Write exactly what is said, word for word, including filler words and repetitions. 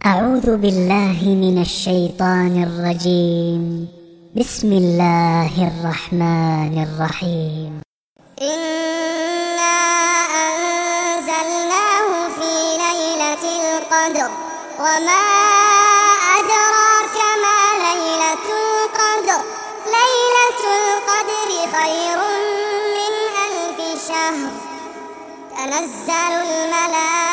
أعوذ بالله من الشيطان الرجيم. بسم الله الرحمن الرحيم. إنا أنزلناه في ليلة القدر وما أدراك ما ليلة القدر ليلة القدر خير من ألف شهر تنزل الملائكة